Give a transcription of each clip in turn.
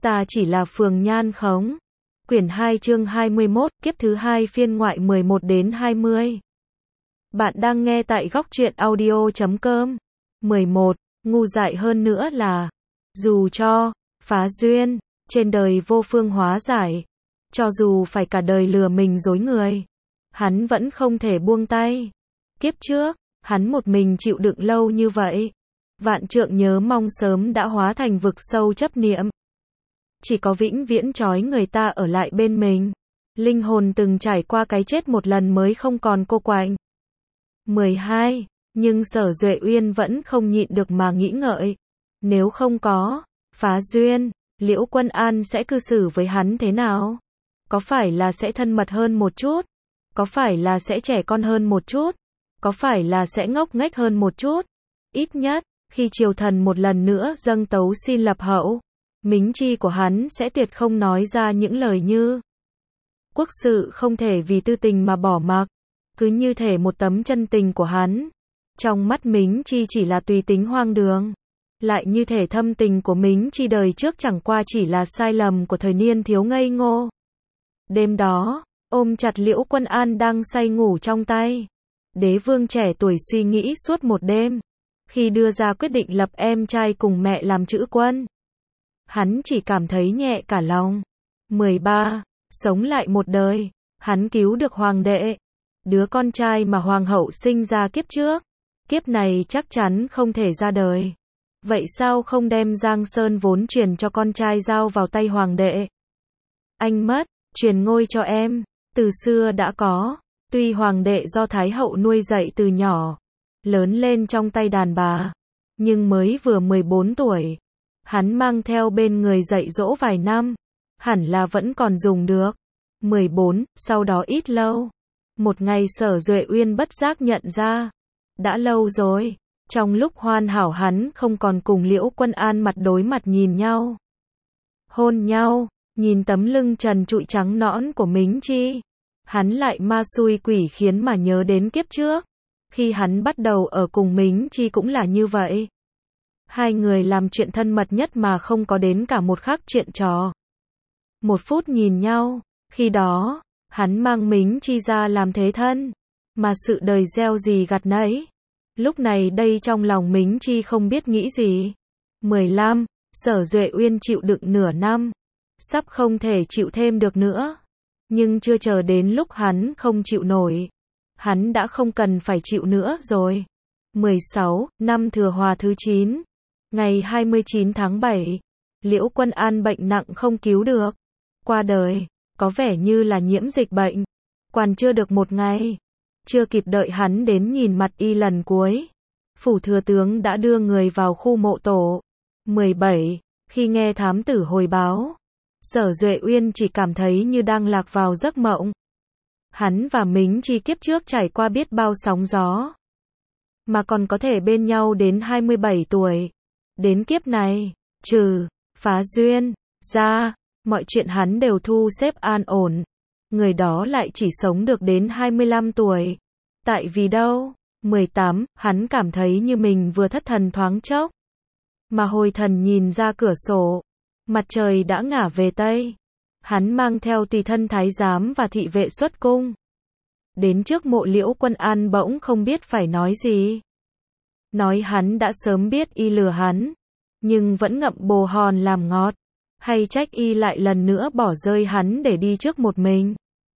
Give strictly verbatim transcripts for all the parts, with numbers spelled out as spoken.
Ta chỉ là phường nhan khống. Quyển hai chương hai mươi mốt, kiếp thứ hai phiên ngoại mười một đến hai mươi. Bạn đang nghe tại góc truyện audio chấm com. mười một, ngu dại hơn nữa là, dù cho, phá duyên, trên đời vô phương hóa giải, cho dù phải cả đời lừa mình dối người, hắn vẫn không thể buông tay. Kiếp trước, hắn một mình chịu đựng lâu như vậy. Vạn trượng nhớ mong sớm đã hóa thành vực sâu chấp niệm. Chỉ có vĩnh viễn trói người ta ở lại bên mình. Linh hồn từng trải qua cái chết một lần mới không còn cô quạnh. mười hai. Nhưng Sở Duệ Uyên vẫn không nhịn được mà nghĩ ngợi. Nếu không có phá duyên, Liễu Quân An sẽ cư xử với hắn thế nào? Có phải là sẽ thân mật hơn một chút? Có phải là sẽ trẻ con hơn một chút? Có phải là sẽ ngốc nghếch hơn một chút? Ít nhất, khi triều thần một lần nữa dâng tấu xin lập hậu, mính chi của hắn sẽ tuyệt không nói ra những lời như quốc sự không thể vì tư tình mà bỏ mặc. Cứ như thể một tấm chân tình của hắn trong mắt mính chi chỉ là tùy tính hoang đường. Lại như thể thâm tình của mính chi đời trước chẳng qua chỉ là sai lầm của thời niên thiếu ngây ngô. Đêm đó, ôm chặt Liễu Quân An đang say ngủ trong tay, đế vương trẻ tuổi suy nghĩ suốt một đêm. Khi đưa ra quyết định lập em trai cùng mẹ làm chữ quân, hắn chỉ cảm thấy nhẹ cả lòng. mười ba. Sống lại một đời, hắn cứu được hoàng đệ, đứa con trai mà hoàng hậu sinh ra kiếp trước. Kiếp này chắc chắn không thể ra đời. Vậy sao không đem Giang Sơn vốn truyền cho con trai giao vào tay hoàng đệ? Anh mất, truyền ngôi cho em, từ xưa đã có. Tuy hoàng đệ do Thái hậu nuôi dạy từ nhỏ, lớn lên trong tay đàn bà, nhưng mới vừa mười bốn tuổi, hắn mang theo bên người dạy dỗ vài năm, hẳn là vẫn còn dùng được. mười bốn, sau đó ít lâu, một ngày Sở Duệ Uyên bất giác nhận ra, đã lâu rồi, trong lúc hoàn hảo hắn không còn cùng Liễu Quân An mặt đối mặt nhìn nhau, hôn nhau, nhìn tấm lưng trần trụi trắng nõn của mính chi, hắn lại ma xui quỷ khiến mà nhớ đến kiếp trước. Khi hắn bắt đầu ở cùng mính chi cũng là như vậy. Hai người làm chuyện thân mật nhất mà không có đến cả một khắc chuyện trò. Một phút nhìn nhau, khi đó, hắn mang mính chi ra làm thế thân, mà sự đời gieo gì gặt nấy. Lúc này đây trong lòng mính chi không biết nghĩ gì. mười lăm, Sở Duệ Uyên chịu đựng nửa năm, sắp không thể chịu thêm được nữa. Nhưng chưa chờ đến lúc hắn không chịu nổi, hắn đã không cần phải chịu nữa rồi. mười sáu, năm Thừa Hòa thứ chín, ngày hai mươi chín tháng bảy, Liễu Quân An bệnh nặng không cứu được, qua đời, có vẻ như là nhiễm dịch bệnh. Quan chưa được một ngày, chưa kịp đợi hắn đến nhìn mặt y lần cuối, phủ thừa tướng đã đưa người vào khu mộ tổ. mười bảy, khi nghe thám tử hồi báo, Sở Duệ Uyên chỉ cảm thấy như đang lạc vào giấc mộng. Hắn và mính chi kiếp trước trải qua biết bao sóng gió, mà còn có thể bên nhau đến hai mươi bảy tuổi. Đến kiếp này, trừ phá duyên ra, mọi chuyện hắn đều thu xếp an ổn. Người đó lại chỉ sống được đến hai mươi lăm tuổi. Tại vì đâu? mười tám, hắn cảm thấy như mình vừa thất thần thoáng chốc. Mà hồi thần nhìn ra cửa sổ, mặt trời đã ngả về Tây. Hắn mang theo tùy thân thái giám và thị vệ xuất cung. Đến trước mộ Liễu Quân An bỗng không biết phải nói gì. Nói hắn đã sớm biết y lừa hắn, nhưng vẫn ngậm bồ hòn làm ngọt. Hay trách y lại lần nữa bỏ rơi hắn để đi trước một mình.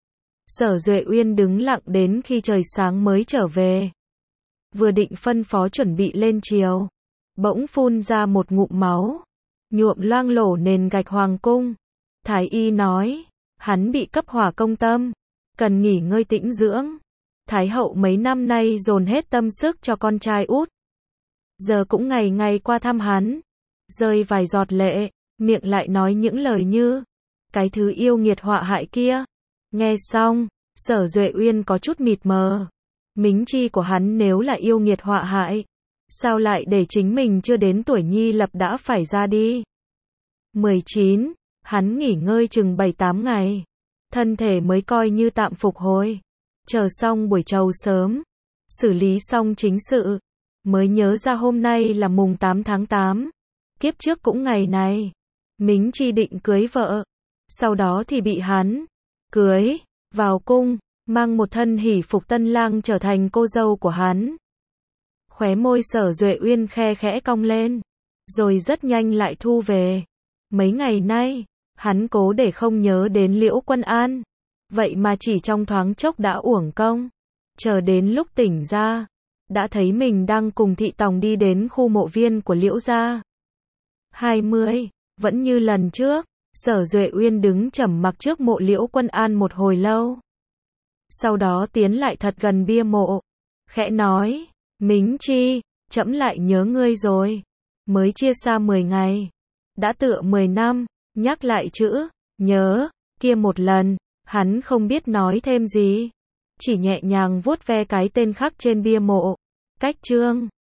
Sở Duệ Uyên đứng lặng đến khi trời sáng mới trở về. Vừa định phân phó chuẩn bị lên triều, bỗng phun ra một ngụm máu, nhuộm loang lổ nền gạch hoàng cung. Thái y nói, hắn bị cấp hỏa công tâm, cần nghỉ ngơi tĩnh dưỡng. Thái hậu mấy năm nay dồn hết tâm sức cho con trai út, giờ cũng ngày ngày qua thăm hắn, rơi vài giọt lệ, miệng lại nói những lời như, cái thứ yêu nghiệt họa hại kia. Nghe xong, Sở Duệ Uyên có chút mịt mờ. Mính chi của hắn nếu là yêu nghiệt họa hại, sao lại để chính mình chưa đến tuổi nhi lập đã phải ra đi. mười chín, hắn nghỉ ngơi chừng bảy tám ngày, thân thể mới coi như tạm phục hồi. Chờ xong buổi trầu sớm, xử lý xong chính sự, mới nhớ ra hôm nay là mùng tám tháng tám. Kiếp trước cũng ngày này, Mính Chi định cưới vợ, sau đó thì bị hắn cưới, vào cung, mang một thân hỷ phục tân lang trở thành cô dâu của hắn. Khóe môi Sở Duệ Uyên khe khẽ cong lên, rồi rất nhanh lại thu về. Mấy ngày nay, hắn cố để không nhớ đến Liễu Quân An, vậy mà chỉ trong thoáng chốc đã uổng công. Chờ đến lúc tỉnh ra, đã thấy mình đang cùng thị tòng đi đến khu mộ viên của Liễu gia. hai mươi, vẫn như lần trước, Sở Duệ Uyên đứng trầm mặc trước mộ Liễu Quân An một hồi lâu. Sau đó tiến lại thật gần bia mộ, khẽ nói, Mính Chi, trẫm lại nhớ ngươi rồi. Mới chia xa mười ngày, đã tựa mười năm, nhắc lại chữ nhớ kia một lần, hắn không biết nói thêm gì, chỉ nhẹ nhàng vuốt ve cái tên khắc trên bia mộ. Cách chương